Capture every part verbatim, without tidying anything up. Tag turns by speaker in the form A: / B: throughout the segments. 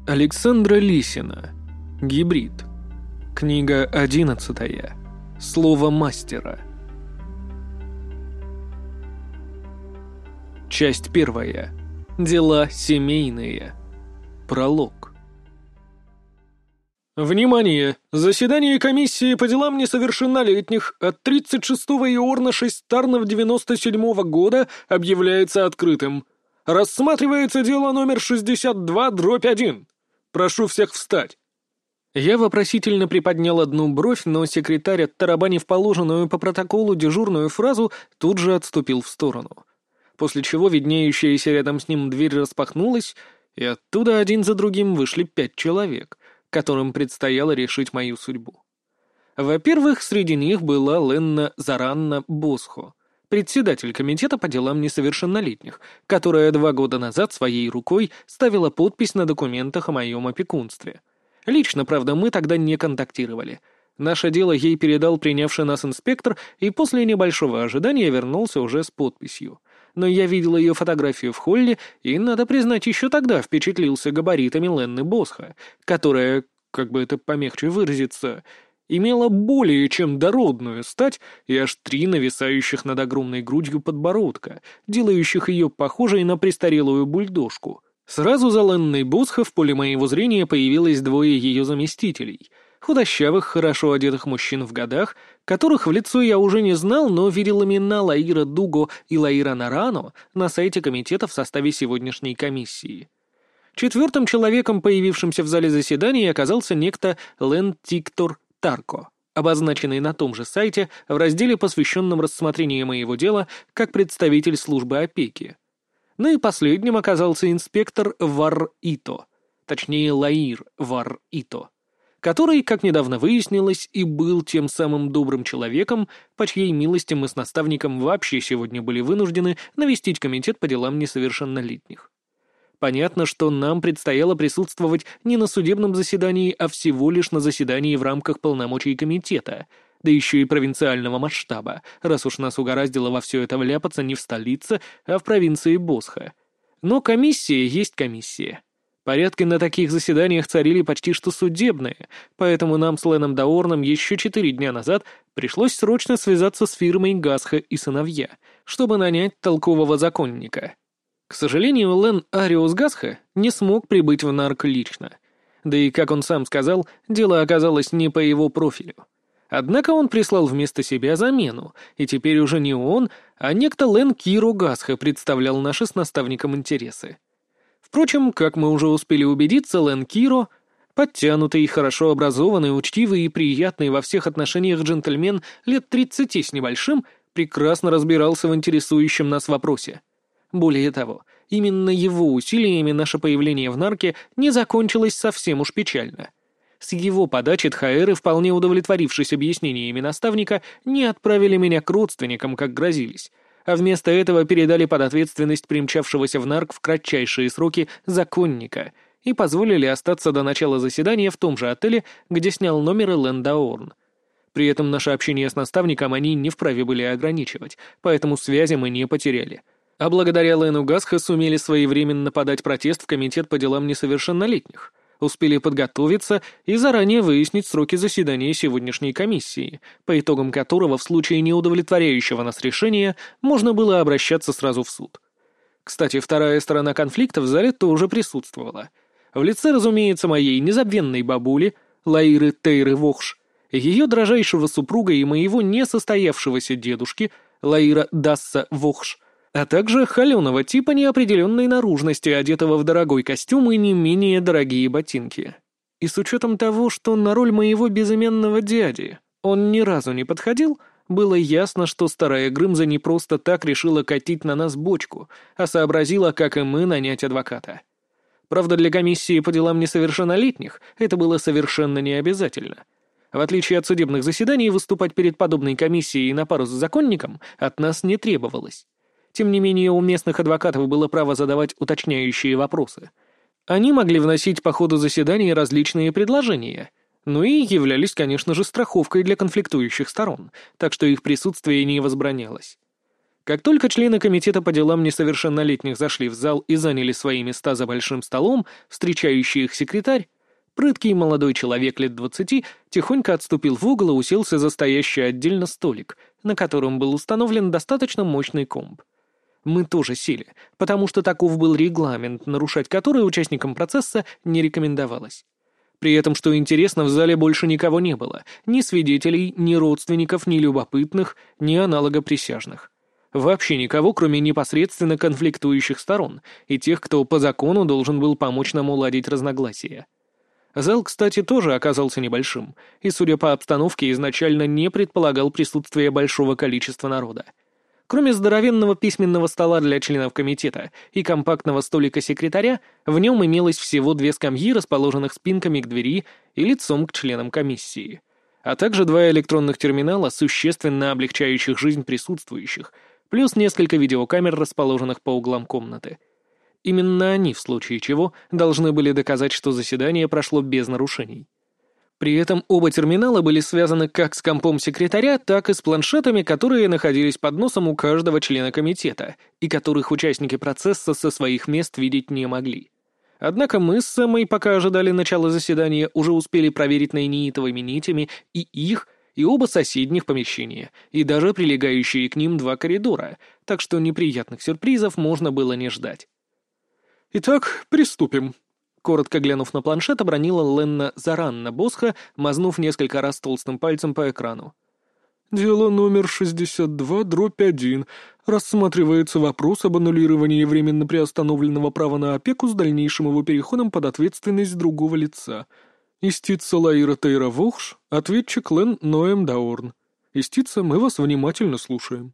A: Александра Лисина. Гибрид. Книга одиннадцатая. Слово мастера. Часть первая. Дела семейные. Пролог. Внимание! Заседание комиссии по делам несовершеннолетних от тридцать шестого Иорна Шестарнов девяносто седьмого года объявляется открытым. Рассматривается дело номер шестьдесят два дробь один. Прошу всех встать. Я вопросительно приподнял одну бровь, но секретарь, оттарабанив положенную по протоколу дежурную фразу, тут же отступил в сторону. После чего виднеющаяся рядом с ним дверь распахнулась, и оттуда один за другим вышли пять человек, которым предстояло решить мою судьбу. Во-первых, среди них была Ленна Заранна Босхо, председатель комитета по делам несовершеннолетних, которая два года назад своей рукой ставила подпись на документах о моем опекунстве. Лично, правда, мы тогда не контактировали. Наше дело ей передал принявший нас инспектор, и после небольшого ожидания вернулся уже с подписью. Но я видел ее фотографию в холле, и, надо признать, еще тогда впечатлился габаритами Ленны Босхо, которая, как бы это помягче выразиться, имела более чем дородную стать и аж три нависающих над огромной грудью подбородка, делающих ее похожей на престарелую бульдожку. Сразу за Ленной Босхо в поле моего зрения появилось двое ее заместителей, худощавых, хорошо одетых мужчин в годах, которых в лицо я уже не знал, но видел имена Лаира Дуго и Лаира Нарано на сайте комитета в составе сегодняшней комиссии. Четвертым человеком, появившимся в зале заседаний, оказался некто Лен Тиктор Тарко, обозначенный на том же сайте в разделе, посвященном рассмотрению моего дела как представитель службы опеки. Ну и последним оказался инспектор Вар Ито, точнее Лаир Вар Ито, который, как недавно выяснилось, и был тем самым добрым человеком, по чьей милости мы с наставником вообще сегодня были вынуждены навестить комитет по делам несовершеннолетних. Понятно, что нам предстояло присутствовать не на судебном заседании, а всего лишь на заседании в рамках полномочий комитета, да еще и провинциального масштаба, раз уж нас угораздило во все это вляпаться не в столице, а в провинции Босхо. Но комиссия есть комиссия. Порядки на таких заседаниях царили почти что судебные, поэтому нам с Леном Даорном еще четыре дня назад пришлось срочно связаться с фирмой Гасхо и сыновья, чтобы нанять толкового законника. К сожалению, Лен Ариус Гасхо не смог прибыть в нарк лично. Да и, как он сам сказал, дело оказалось не по его профилю. Однако он прислал вместо себя замену, и теперь уже не он, а некто Лен Киро Гасхо представлял наши с наставником интересы. Впрочем, как мы уже успели убедиться, Лен Киро — подтянутый, хорошо образованный, учтивый и приятный во всех отношениях джентльмен лет тридцати с небольшим, прекрасно разбирался в интересующем нас вопросе. Более того, именно его усилиями наше появление в нарке не закончилось совсем уж печально. С его подачи тхаэры, вполне удовлетворившись объяснениями наставника, не отправили меня к родственникам, как грозились, а вместо этого передали под ответственность примчавшегося в нарк в кратчайшие сроки законника и позволили остаться до начала заседания в том же отеле, где снял номер Лен Даорн. При этом наше общение с наставником они не вправе были ограничивать, поэтому связи мы не потеряли. А благодаря Лену Гасхо сумели своевременно подать протест в комитет по делам несовершеннолетних, успели подготовиться и заранее выяснить сроки заседания сегодняшней комиссии, по итогам которого в случае неудовлетворяющего нас решения можно было обращаться сразу в суд. Кстати, вторая сторона конфликта в зале тоже присутствовала. В лице, разумеется, моей незабвенной бабули, Лаиры Тейры Вохш, ее дрожайшего супруга и моего несостоявшегося дедушки, Лаира Дасса Вохш, а также холеного типа неопределенной наружности, одетого в дорогой костюм и не менее дорогие ботинки. И с учетом того, что на роль моего безымянного дяди он ни разу не подходил, было ясно, что старая Грымза не просто так решила катить на нас бочку, а сообразила, как и мы, нанять адвоката. Правда, для комиссии по делам несовершеннолетних это было совершенно не обязательно. В отличие от судебных заседаний, выступать перед подобной комиссией на пару с законником от нас не требовалось. Тем не менее, у местных адвокатов было право задавать уточняющие вопросы. Они могли вносить по ходу заседания различные предложения, ну и являлись, конечно же, страховкой для конфликтующих сторон, так что их присутствие не возбранялось. Как только члены комитета по делам несовершеннолетних зашли в зал и заняли свои места за большим столом, встречающий их секретарь, прыткий молодой человек лет двадцати тихонько отступил в угол и уселся за стоящий отдельно столик, на котором был установлен достаточно мощный комп. Мы тоже сели, потому что таков был регламент, нарушать который участникам процесса не рекомендовалось. При этом, что интересно, в зале больше никого не было, ни свидетелей, ни родственников, ни любопытных, ни аналога присяжных. Вообще никого, кроме непосредственно конфликтующих сторон и тех, кто по закону должен был помочь нам уладить разногласия. Зал, кстати, тоже оказался небольшим, и, судя по обстановке, изначально не предполагал присутствие большого количества народа. Кроме здоровенного письменного стола для членов комитета и компактного столика секретаря, в нем имелось всего две скамьи, расположенных спинками к двери и лицом к членам комиссии, а также два электронных терминала, существенно облегчающих жизнь присутствующих, плюс несколько видеокамер, расположенных по углам комнаты. Именно они, в случае чего, должны были доказать, что заседание прошло без нарушений. При этом оба терминала были связаны как с компом секретаря, так и с планшетами, которые находились под носом у каждого члена комитета, и которых участники процесса со своих мест видеть не могли. Однако мы с Эммой, пока ожидали начала заседания, уже успели проверить нейнитовыми нитями и их, и оба соседних помещения, и даже прилегающие к ним два коридора, так что неприятных сюрпризов можно было не ждать. «Итак, приступим», — коротко глянув на планшет, обронила Ленна Заранна Босха, мазнув несколько раз толстым пальцем по экрану. «Дело номер шестьдесят два дробь один. Рассматривается вопрос об аннулировании временно приостановленного права на опеку с дальнейшим его переходом под ответственность другого лица. Истица Лаира Тейра Вохш, ответчик Лен Ноэм Даорн. Истица, мы вас внимательно слушаем».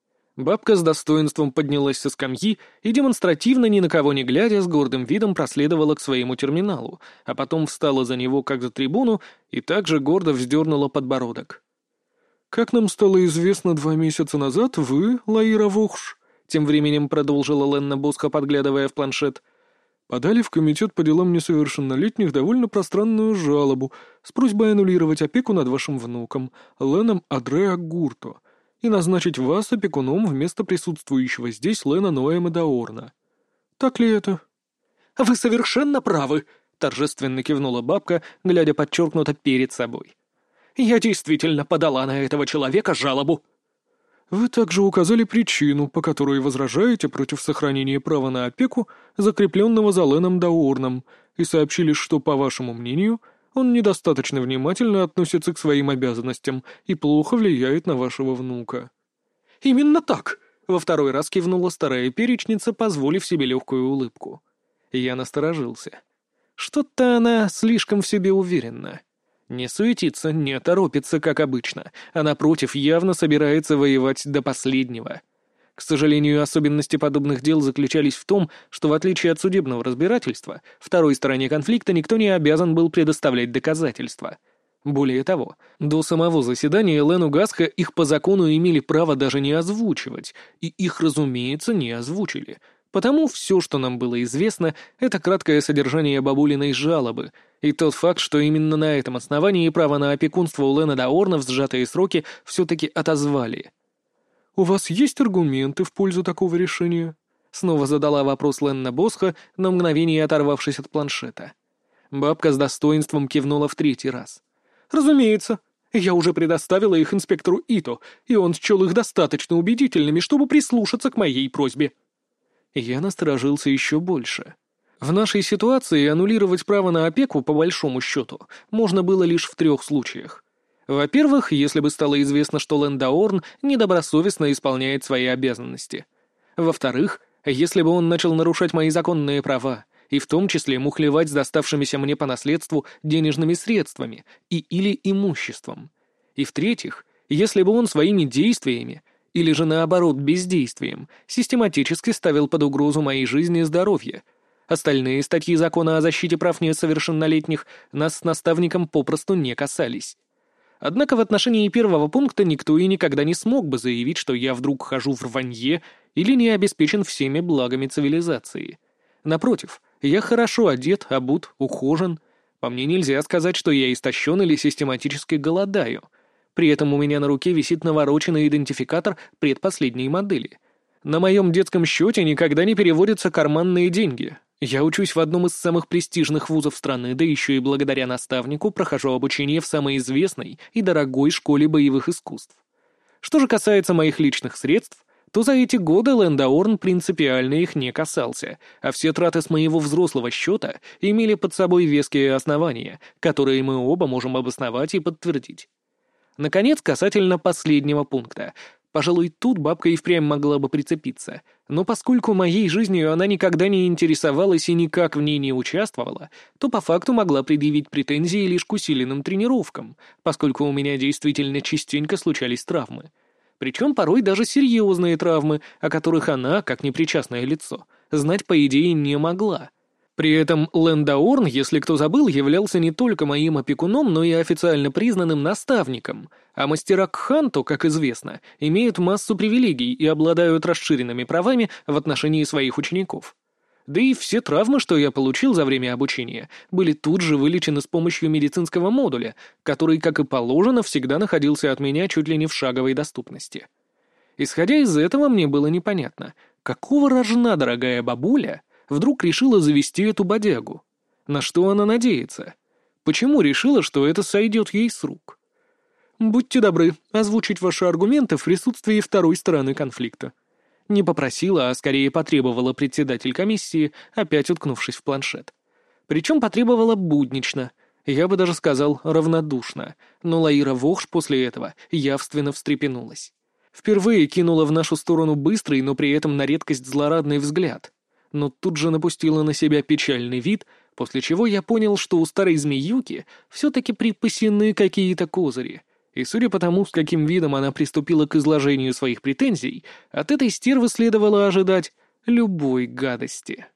A: Бабка с достоинством поднялась со скамьи и, демонстративно ни на кого не глядя, с гордым видом проследовала к своему терминалу, а потом встала за него, как за трибуну, и также гордо вздернула подбородок. «Как нам стало известно два месяца назад, вы, Лаира Вохш», тем временем продолжила Ленна Босха, подглядывая в планшет, подали в комитет по делам несовершеннолетних довольно пространную жалобу с просьбой аннулировать опеку над вашим внуком, Леном Адреа Гурто, и назначить вас опекуном вместо присутствующего здесь Лена Ноэма Даорна. Так ли это?» «Вы совершенно правы», — торжественно кивнула бабка, глядя подчеркнуто перед собой. «Я действительно подала на этого человека жалобу». «Вы также указали причину, по которой возражаете против сохранения права на опеку, закрепленного за Леном Даорном, и сообщили, что, по вашему мнению, он недостаточно внимательно относится к своим обязанностям и плохо влияет на вашего внука». «Именно так!» — во второй раз кивнула старая перечница, позволив себе легкую улыбку. Я насторожился. Что-то она слишком в себе уверена. Не суетится, не торопится, как обычно, а напротив явно собирается воевать до последнего. К сожалению, особенности подобных дел заключались в том, что в отличие от судебного разбирательства, второй стороне конфликта никто не обязан был предоставлять доказательства. Более того, до самого заседания Лену Гасха их по закону имели право даже не озвучивать, и их, разумеется, не озвучили. Потому все, что нам было известно, это краткое содержание бабулиной жалобы и тот факт, что именно на этом основании право на опекунство у Лена Даорна в сжатые сроки все-таки отозвали. «У вас есть аргументы в пользу такого решения?» Снова задала вопрос Ленна Босха, на мгновение оторвавшись от планшета. Бабка с достоинством кивнула в третий раз. «Разумеется. Я уже предоставила их инспектору Ито, и он счел их достаточно убедительными, чтобы прислушаться к моей просьбе». Я насторожился еще больше. В нашей ситуации аннулировать право на опеку, по большому счету, можно было лишь в трех случаях. Во-первых, если бы стало известно, что Лен Даорн недобросовестно исполняет свои обязанности. Во-вторых, если бы он начал нарушать мои законные права, и в том числе мухлевать с доставшимися мне по наследству денежными средствами и или имуществом. И в-третьих, если бы он своими действиями, или же наоборот бездействием, систематически ставил под угрозу моей жизни и здоровье. Остальные статьи закона о защите прав несовершеннолетних нас с наставником попросту не касались. Однако в отношении первого пункта никто и никогда не смог бы заявить, что я вдруг хожу в рванье или не обеспечен всеми благами цивилизации. Напротив, я хорошо одет, обут, ухожен. По мне нельзя сказать, что я истощен или систематически голодаю. При этом у меня на руке висит навороченный идентификатор предпоследней модели. На моем детском счете никогда не переводятся карманные деньги. Я учусь в одном из самых престижных вузов страны, да еще и благодаря наставнику прохожу обучение в самой известной и дорогой школе боевых искусств. Что же касается моих личных средств, то за эти годы Лэндаорн принципиально их не касался, а все траты с моего взрослого счета имели под собой веские основания, которые мы оба можем обосновать и подтвердить. Наконец, касательно последнего пункта. Пожалуй, тут бабка и впрямь могла бы прицепиться, но поскольку моей жизнью она никогда не интересовалась и никак в ней не участвовала, то по факту могла предъявить претензии лишь к усиленным тренировкам, поскольку у меня действительно частенько случались травмы. Причем порой даже серьезные травмы, о которых она, как непричастное лицо, знать по идее не могла. При этом Лэндаорн, если кто забыл, являлся не только моим опекуном, но и официально признанным наставником, а мастера Кханто, как известно, имеют массу привилегий и обладают расширенными правами в отношении своих учеников. Да и все травмы, что я получил за время обучения, были тут же вылечены с помощью медицинского модуля, который, как и положено, всегда находился от меня чуть ли не в шаговой доступности. Исходя из этого, мне было непонятно, какого рожна дорогая бабуля вдруг решила завести эту бодягу? На что она надеется? Почему решила, что это сойдет ей с рук? Будьте добры озвучить ваши аргументы в присутствии второй стороны конфликта. Не попросила, а скорее потребовала председатель комиссии, опять уткнувшись в планшет. Причем потребовала буднично, я бы даже сказал равнодушно, но Лаира Вохш после этого явственно встрепенулась. Впервые кинула в нашу сторону быстрый, но при этом на редкость злорадный взгляд. Но тут же напустила на себя печальный вид, после чего я понял, что у старой змеюки все-таки припасены какие-то козыри, и судя по тому, с каким видом она приступила к изложению своих претензий, от этой стервы следовало ожидать любой гадости.